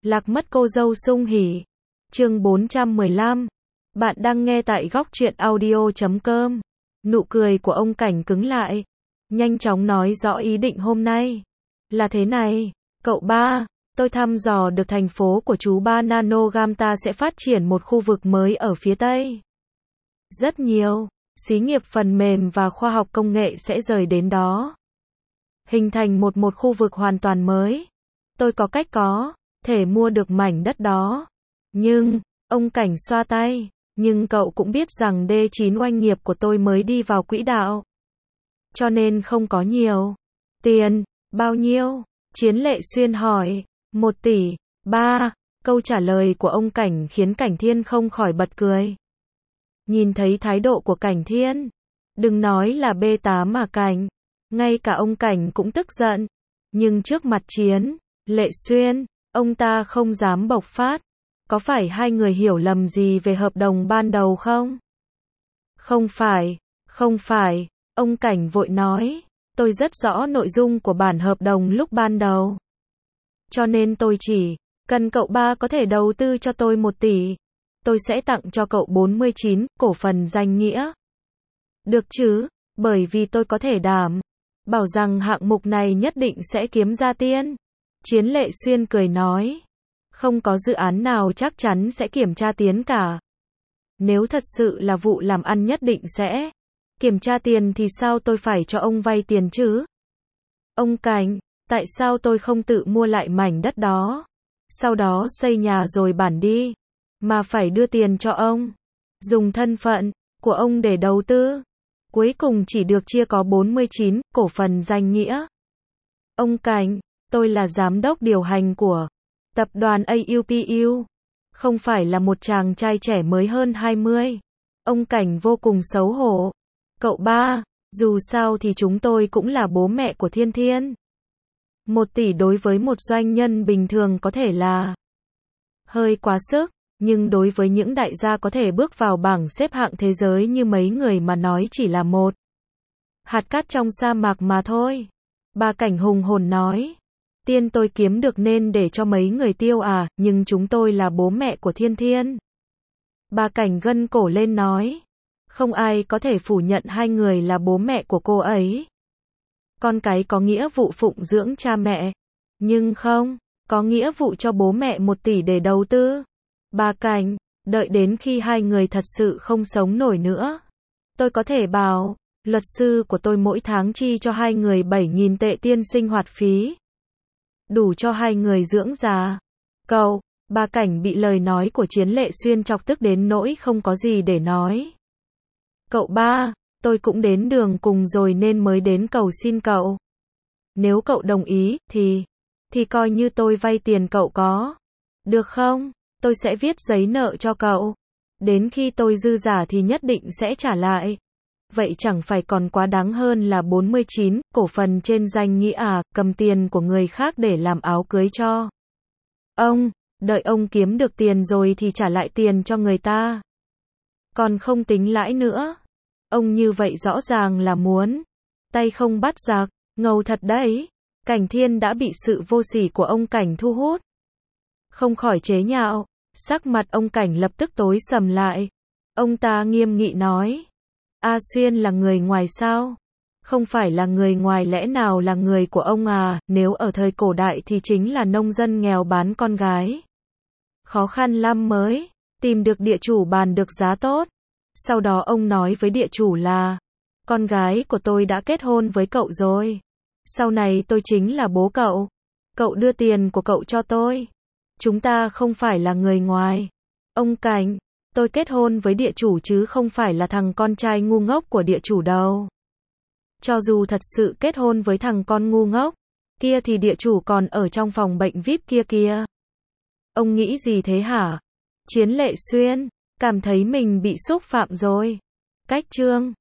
Lạc mất cô dâu sung hỉ. Chương 415. Bạn đang nghe tại góc truyện audio.com. Nụ cười của ông Cảnh cứng lại, nhanh chóng nói rõ ý định hôm nay. Là thế này, cậu ba, tôi thăm dò được thành phố của chú ba Nanogamta sẽ phát triển một khu vực mới ở phía Tây. Rất nhiều xí nghiệp phần mềm và khoa học công nghệ sẽ rời đến đó, hình thành một khu vực hoàn toàn mới. Tôi có cách có thể mua được mảnh đất đó. Nhưng, ông Cảnh xoa tay, nhưng cậu cũng biết rằng D9 oanh nghiệp của tôi mới đi vào quỹ đạo. Cho nên không có nhiều tiền. Bao nhiêu? Chiến Lệ Xuyên hỏi. 1 tỷ. 3. Câu trả lời của ông Cảnh khiến Cảnh Thiên không khỏi bật cười. Nhìn thấy thái độ của Cảnh Thiên, đừng nói là B8 mà Cảnh, ngay cả ông Cảnh cũng tức giận. Nhưng trước mặt Chiến Lệ Xuyên, ông ta không dám bộc phát. Có phải hai người hiểu lầm gì về hợp đồng ban đầu không? Không phải, ông Cảnh vội nói. Tôi rất rõ nội dung của bản hợp đồng lúc ban đầu. Cho nên tôi chỉ cần cậu ba có thể đầu tư cho tôi 1 tỷ. Tôi sẽ tặng cho cậu 49 cổ phần danh nghĩa. Được chứ, bởi vì tôi có thể đảm bảo rằng hạng mục này nhất định sẽ kiếm ra tiền. Chiến Lệ Xuyên cười nói. Không có dự án nào chắc chắn sẽ kiểm tra tiền cả. Nếu thật sự là vụ làm ăn nhất định sẽ kiểm tra tiền thì sao tôi phải cho ông vay tiền chứ? Ông Cảnh, tại sao tôi không tự mua lại mảnh đất đó, sau đó xây nhà rồi bản đi, mà phải đưa tiền cho ông, dùng thân phận của ông để đầu tư, cuối cùng chỉ được chia có 49 cổ phần danh nghĩa? Ông Cảnh, tôi là giám đốc điều hành của tập đoàn AUPU, không phải là một chàng trai trẻ mới hơn 20. Ông Cảnh vô cùng xấu hổ. Cậu ba, dù sao thì chúng tôi cũng là bố mẹ của Thiên Thiên. 1 tỷ đối với một doanh nhân bình thường có thể là hơi quá sức, nhưng đối với những đại gia có thể bước vào bảng xếp hạng thế giới như mấy người mà nói chỉ là một hạt cát trong sa mạc mà thôi. Bà Cảnh hùng hồn nói. Tiền tôi kiếm được nên để cho mấy người tiêu à, nhưng chúng tôi là bố mẹ của Thiên Thiên. Bà Cảnh gân cổ lên nói. Không ai có thể phủ nhận hai người là bố mẹ của cô ấy. Con cái có nghĩa vụ phụng dưỡng cha mẹ, nhưng không có nghĩa vụ cho bố mẹ 1 tỷ để đầu tư. Bà Cảnh, đợi đến khi hai người thật sự không sống nổi nữa, tôi có thể bảo luật sư của tôi mỗi tháng chi cho hai người 7.000 tệ tiền sinh hoạt phí, đủ cho hai người dưỡng già. Cậu, bà Cảnh bị lời nói của Chiến Lệ Xuyên chọc tức đến nỗi không có gì để nói. Cậu ba, tôi cũng đến đường cùng rồi nên mới đến cầu xin cậu. Nếu cậu đồng ý, thì coi như tôi vay tiền cậu có. Được không? Tôi sẽ viết giấy nợ cho cậu. Đến khi tôi dư giả thì nhất định sẽ trả lại. Vậy chẳng phải còn quá đáng hơn là 49 cổ phần trên danh nghĩa à, cầm tiền của người khác để làm áo cưới cho ông, đợi ông kiếm được tiền rồi thì trả lại tiền cho người ta. Còn không tính lãi nữa. Ông như vậy rõ ràng là muốn tay không bắt giặc, ngầu thật đấy. Cảnh Thiên đã bị sự vô sỉ của ông Cảnh thu hút, không khỏi chế nhạo. Sắc mặt ông Cảnh lập tức tối sầm lại. Ông ta nghiêm nghị nói. A Xuyên là người ngoài sao? Không phải là người ngoài, lẽ nào là người của ông à? Nếu ở thời cổ đại thì chính là nông dân nghèo bán con gái, khó khăn lắm mới tìm được địa chủ bàn được giá tốt. Sau đó ông nói với địa chủ là, con gái của tôi đã kết hôn với cậu rồi. Sau này tôi chính là bố cậu. Cậu đưa tiền của cậu cho tôi. Chúng ta không phải là người ngoài. Ông Cảnh, tôi kết hôn với địa chủ chứ không phải là thằng con trai ngu ngốc của địa chủ đâu. Cho dù thật sự kết hôn với thằng con ngu ngốc kia thì địa chủ còn ở trong phòng bệnh VIP kia kìa. Ông nghĩ gì thế hả? Chiến Lệ Xuyên cảm thấy mình bị xúc phạm rồi. Cách chương